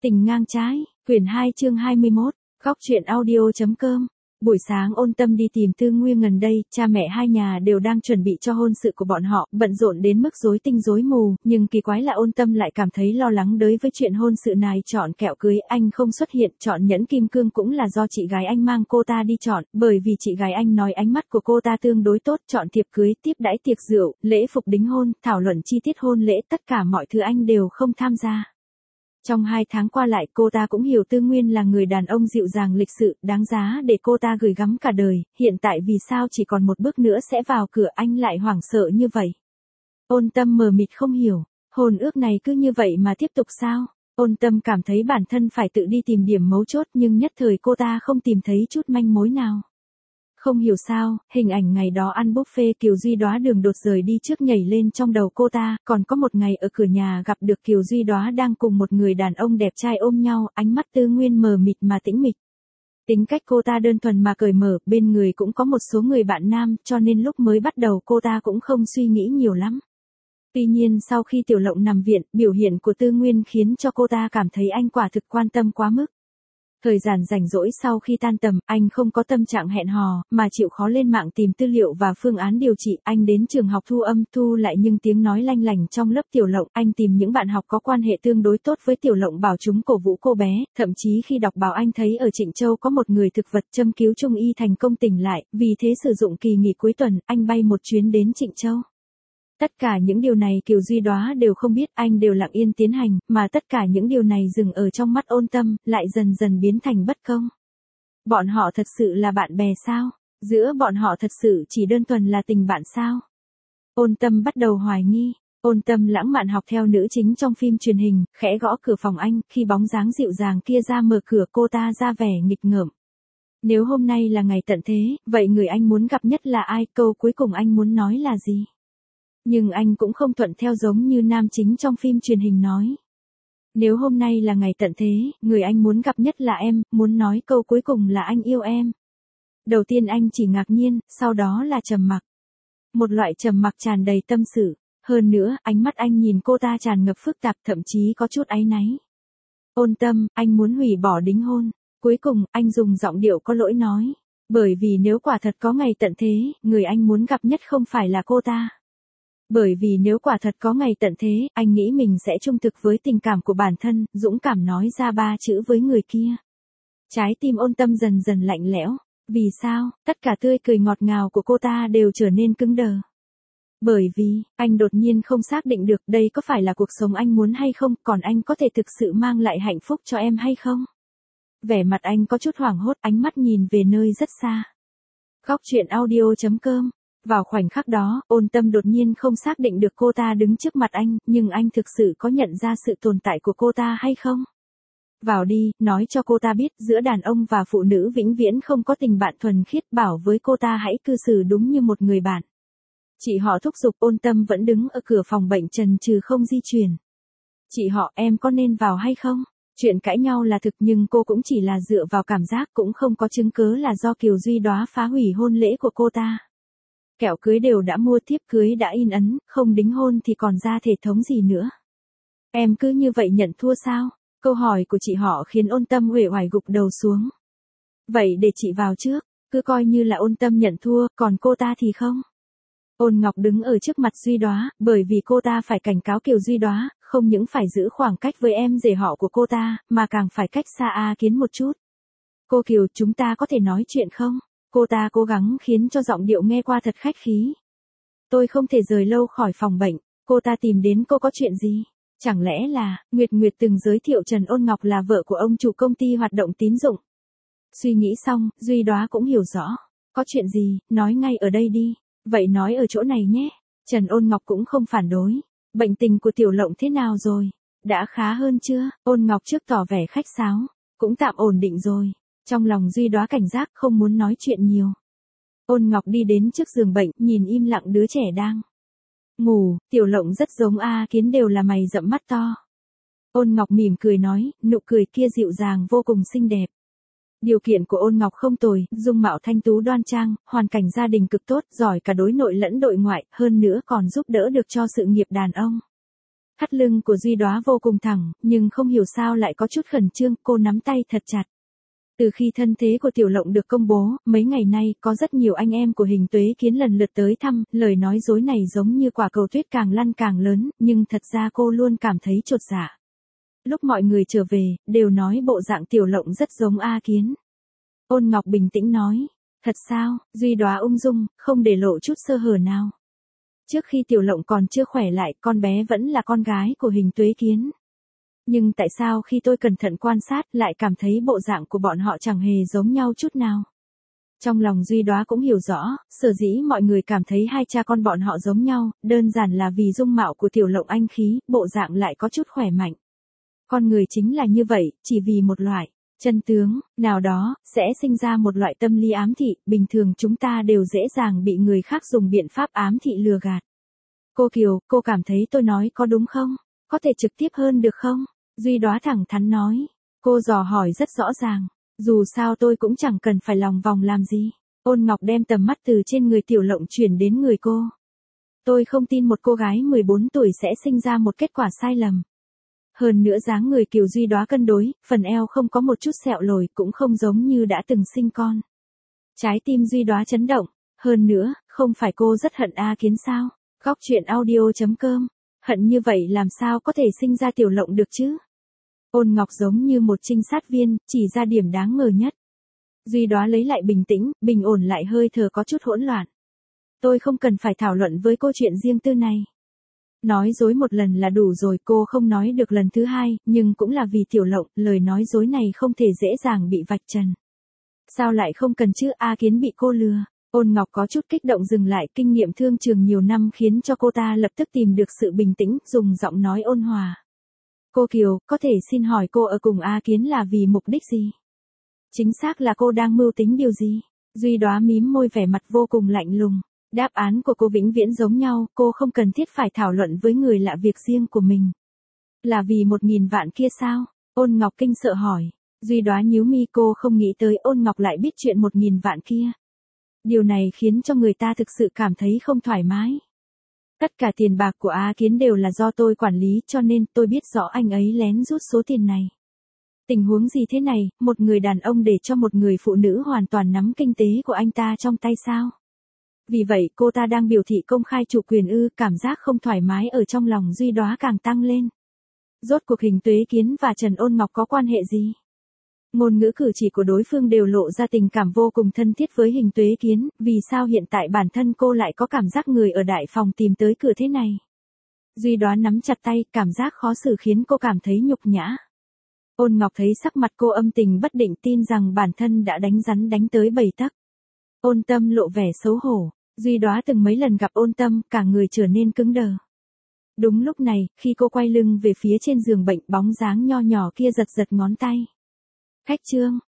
Tình ngang trái, quyển 2 chương 21, góc truyện audio.com. Buổi sáng Ôn Tâm đi tìm Tư Nguyên gần đây, cha mẹ hai nhà đều đang chuẩn bị cho hôn sự của bọn họ, bận rộn đến mức rối tinh rối mù, nhưng kỳ quái là Ôn Tâm lại cảm thấy lo lắng đối với chuyện hôn sự này. Chọn kẹo cưới anh không xuất hiện, chọn nhẫn kim cương cũng là do chị gái anh mang cô ta đi chọn, bởi vì chị gái anh nói ánh mắt của cô ta tương đối tốt. Chọn thiệp cưới, tiếp đãi tiệc rượu, lễ phục đính hôn, thảo luận chi tiết hôn lễ, tất cả mọi thứ anh đều không tham gia. Trong 2 tháng qua lại, cô ta cũng hiểu Tư Nguyên là người đàn ông dịu dàng lịch sự, đáng giá để cô ta gửi gắm cả đời, hiện tại vì sao chỉ còn một bước nữa sẽ vào cửa anh lại hoảng sợ như vậy. Ôn Tâm mờ mịt không hiểu, hôn ước này cứ như vậy mà tiếp tục sao? Ôn Tâm cảm thấy bản thân phải tự đi tìm điểm mấu chốt, nhưng nhất thời cô ta không tìm thấy chút manh mối nào. Không hiểu sao, hình ảnh ngày đó ăn buffet Kiều Duy Đóa đường đột rời đi trước nhảy lên trong đầu cô ta, còn có một ngày ở cửa nhà gặp được Kiều Duy Đóa đang cùng một người đàn ông đẹp trai ôm nhau, ánh mắt Tư Nguyên mờ mịt mà tĩnh mịch. Tính cách cô ta đơn thuần mà cởi mở, bên người cũng có một số người bạn nam, cho nên lúc mới bắt đầu cô ta cũng không suy nghĩ nhiều lắm. Tuy nhiên sau khi Tiểu Lộng nằm viện, biểu hiện của Tư Nguyên khiến cho cô ta cảm thấy anh quả thực quan tâm quá mức. Thời gian rảnh rỗi sau khi tan tầm, anh không có tâm trạng hẹn hò, mà chịu khó lên mạng tìm tư liệu và phương án điều trị. Anh đến trường học thu âm, thu lại những tiếng nói lanh lành trong lớp Tiểu Lộng. Anh tìm những bạn học có quan hệ tương đối tốt với Tiểu Lộng bảo chúng cổ vũ cô bé. Thậm chí khi đọc báo anh thấy ở Trịnh Châu có một người thực vật châm cứu Trung y thành công tỉnh lại, vì thế sử dụng kỳ nghỉ cuối tuần, anh bay một chuyến đến Trịnh Châu. Tất cả những điều này Kiều Duy Đóa đều không biết, anh đều lặng yên tiến hành, mà tất cả những điều này dừng ở trong mắt Ôn Tâm, lại dần dần biến thành bất công. Bọn họ thật sự là bạn bè sao? Giữa bọn họ thật sự chỉ đơn thuần là tình bạn sao? Ôn Tâm bắt đầu hoài nghi. Ôn Tâm lãng mạn học theo nữ chính trong phim truyền hình, khẽ gõ cửa phòng anh, khi bóng dáng dịu dàng kia ra mở cửa cô ta ra vẻ nghịch ngợm. Nếu hôm nay là ngày tận thế, vậy người anh muốn gặp nhất là ai? Câu cuối cùng anh muốn nói là gì? Nhưng anh cũng không thuận theo giống như nam chính trong phim truyền hình nói. Nếu hôm nay là ngày tận thế, người anh muốn gặp nhất là em, muốn nói câu cuối cùng là anh yêu em. Đầu tiên anh chỉ ngạc nhiên, sau đó là trầm mặc. Một loại trầm mặc tràn đầy tâm sự. Hơn nữa, ánh mắt anh nhìn cô ta tràn ngập phức tạp, thậm chí có chút áy náy. Ôn Tâm, anh muốn hủy bỏ đính hôn. Cuối cùng, anh dùng giọng điệu có lỗi nói. Bởi vì nếu quả thật có ngày tận thế, người anh muốn gặp nhất không phải là cô ta. Bởi vì nếu quả thật có ngày tận thế, anh nghĩ mình sẽ trung thực với tình cảm của bản thân, dũng cảm nói ra 3 chữ với người kia. Trái tim Ôn Tâm dần dần lạnh lẽo. Vì sao? Tất cả tươi cười ngọt ngào của cô ta đều trở nên cứng đờ. Bởi vì, anh đột nhiên không xác định được đây có phải là cuộc sống anh muốn hay không, còn anh có thể thực sự mang lại hạnh phúc cho em hay không? Vẻ mặt anh có chút hoảng hốt, ánh mắt nhìn về nơi rất xa. Góc truyện audio.com. Vào khoảnh khắc đó, Ôn Tâm đột nhiên không xác định được cô ta đứng trước mặt anh, nhưng anh thực sự có nhận ra sự tồn tại của cô ta hay không? Vào đi, nói cho cô ta biết, giữa đàn ông và phụ nữ vĩnh viễn không có tình bạn thuần khiết, bảo với cô ta hãy cư xử đúng như một người bạn. Chị họ thúc giục. Ôn Tâm vẫn đứng ở cửa phòng bệnh trần trừ không di chuyển. Chị họ, em có nên vào hay không? Chuyện cãi nhau là thực nhưng cô cũng chỉ là dựa vào cảm giác, cũng không có chứng cớ là do Kiều Duy Đóa phá hủy hôn lễ của cô ta. Kẹo cưới đều đã mua, thiếp cưới đã in ấn, không đính hôn thì còn ra thể thống gì nữa. Em cứ như vậy nhận thua sao? Câu hỏi của chị họ khiến Ôn Tâm uể oải gục đầu xuống. Vậy để chị vào trước, cứ coi như là Ôn Tâm nhận thua, còn cô ta thì không. Ôn Ngọc đứng ở trước mặt Duy Đóa, bởi vì cô ta phải cảnh cáo Kiều Duy Đóa, không những phải giữ khoảng cách với em rể họ của cô ta, mà càng phải cách xa A Kiến một chút. Cô Kiều, chúng ta có thể nói chuyện không? Cô ta cố gắng khiến cho giọng điệu nghe qua thật khách khí. Tôi không thể rời lâu khỏi phòng bệnh, cô ta tìm đến cô có chuyện gì? Chẳng lẽ là, Nguyệt Nguyệt từng giới thiệu Trần Ôn Ngọc là vợ của ông chủ công ty hoạt động tín dụng. Suy nghĩ xong, Duy Đóa cũng hiểu rõ. Có chuyện gì, nói ngay ở đây đi. Vậy nói ở chỗ này nhé. Trần Ôn Ngọc cũng không phản đối. Bệnh tình của Tiểu Lộng thế nào rồi? Đã khá hơn chưa? Ôn Ngọc trước tỏ vẻ khách sáo. Cũng tạm ổn định rồi. Trong lòng Duy Đóa cảnh giác, không muốn nói chuyện nhiều. Ôn Ngọc đi đến trước giường bệnh, nhìn im lặng đứa trẻ đang ngủ. Tiểu Lộng rất giống A Kiến, đều là mày rậm mắt to. Ôn Ngọc mỉm cười nói, nụ cười kia dịu dàng vô cùng xinh đẹp. Điều kiện của Ôn Ngọc không tồi, dung mạo thanh tú đoan trang, hoàn cảnh gia đình cực tốt, giỏi cả đối nội lẫn đối ngoại, hơn nữa còn giúp đỡ được cho sự nghiệp đàn ông. Thắt lưng của Duy Đóa vô cùng thẳng, nhưng không hiểu sao lại có chút khẩn trương, cô nắm tay thật chặt. Từ khi thân thế của Tiểu Lộng được công bố, mấy ngày nay có rất nhiều anh em của Hình Tuế Kiến lần lượt tới thăm, lời nói dối này giống như quả cầu tuyết càng lăn càng lớn, nhưng thật ra cô luôn cảm thấy chột dạ. Lúc mọi người trở về, đều nói bộ dạng Tiểu Lộng rất giống A Kiến. Ôn Ngọc bình tĩnh nói, thật sao? Duy Đóa ung dung, không để lộ chút sơ hở nào. Trước khi Tiểu Lộng còn chưa khỏe lại, con bé vẫn là con gái của Hình Tuế Kiến. Nhưng tại sao khi tôi cẩn thận quan sát lại cảm thấy bộ dạng của bọn họ chẳng hề giống nhau chút nào? Trong lòng Duy Đóa cũng hiểu rõ, sở dĩ mọi người cảm thấy hai cha con bọn họ giống nhau, đơn giản là vì dung mạo của Tiểu Lộng anh khí, bộ dạng lại có chút khỏe mạnh. Con người chính là như vậy, chỉ vì một loại chân tướng nào đó, sẽ sinh ra một loại tâm lý ám thị, bình thường chúng ta đều dễ dàng bị người khác dùng biện pháp ám thị lừa gạt. Cô Kiều, cô cảm thấy tôi nói có đúng không? Có thể trực tiếp hơn được không? Duy Đóa thẳng thắn nói. Cô dò hỏi rất rõ ràng. Dù sao tôi cũng chẳng cần phải lòng vòng làm gì. Ôn Ngọc đem tầm mắt từ trên người Tiểu Lộng chuyển đến người cô. Tôi không tin một cô gái 14 tuổi sẽ sinh ra một kết quả sai lầm. Hơn nữa dáng người Kiều Duy Đóa cân đối, phần eo không có một chút sẹo lồi, cũng không giống như đã từng sinh con. Trái tim Duy Đóa chấn động. Hơn nữa, không phải cô rất hận A Kiến sao? Góc truyện audio.com. Hận như vậy làm sao có thể sinh ra Tiểu Lộng được chứ? Ôn Ngọc giống như một trinh sát viên, chỉ ra điểm đáng ngờ nhất. Duy Đóa lấy lại bình tĩnh, bình ổn lại hơi thở có chút hỗn loạn. Tôi không cần phải thảo luận với cô chuyện riêng tư này. Nói dối một lần là đủ rồi, cô không nói được lần thứ hai, nhưng cũng là vì Tiểu Lộng, lời nói dối này không thể dễ dàng bị vạch trần. Sao lại không cần chứ? A Kiến bị cô lừa. Ôn Ngọc có chút kích động dừng lại, kinh nghiệm thương trường nhiều năm khiến cho cô ta lập tức tìm được sự bình tĩnh, dùng giọng nói ôn hòa. Cô Kiều, có thể xin hỏi cô ở cùng A Kiến là vì mục đích gì? Chính xác là cô đang mưu tính điều gì? Duy Đóa mím môi vẻ mặt vô cùng lạnh lùng. Đáp án của cô vĩnh viễn giống nhau, cô không cần thiết phải thảo luận với người lạ việc riêng của mình. Là vì 1.000 vạn kia sao? Ôn Ngọc kinh sợ hỏi. Duy Đóa nhíu mi, cô không nghĩ tới Ôn Ngọc lại biết chuyện 1.000 vạn kia. Điều này khiến cho người ta thực sự cảm thấy không thoải mái. Tất cả tiền bạc của A Kiến đều là do tôi quản lý, cho nên tôi biết rõ anh ấy lén rút số tiền này. Tình huống gì thế này, một người đàn ông để cho một người phụ nữ hoàn toàn nắm kinh tế của anh ta trong tay sao? Vì vậy cô ta đang biểu thị công khai chủ quyền ư? Cảm giác không thoải mái ở trong lòng Duy Đóa càng tăng lên. Rốt cuộc Hình Tuế Kiến và Trần Ôn Ngọc có quan hệ gì? Ngôn ngữ cử chỉ của đối phương đều lộ ra tình cảm vô cùng thân thiết với Hình Tuế Kiến, vì sao hiện tại bản thân cô lại có cảm giác người ở đại phòng tìm tới cửa thế này? Duy Đóa nắm chặt tay, cảm giác khó xử khiến cô cảm thấy nhục nhã. Ôn Ngọc thấy sắc mặt cô âm tình bất định, tin rằng bản thân đã đánh rắn đánh tới 7 tấc. Ôn Tâm lộ vẻ xấu hổ, Duy Đóa từng mấy lần gặp Ôn Tâm, cả người trở nên cứng đờ. Đúng lúc này, khi cô quay lưng về phía trên giường bệnh, bóng dáng nho nhỏ kia giật giật ngón tay. Khách Trương,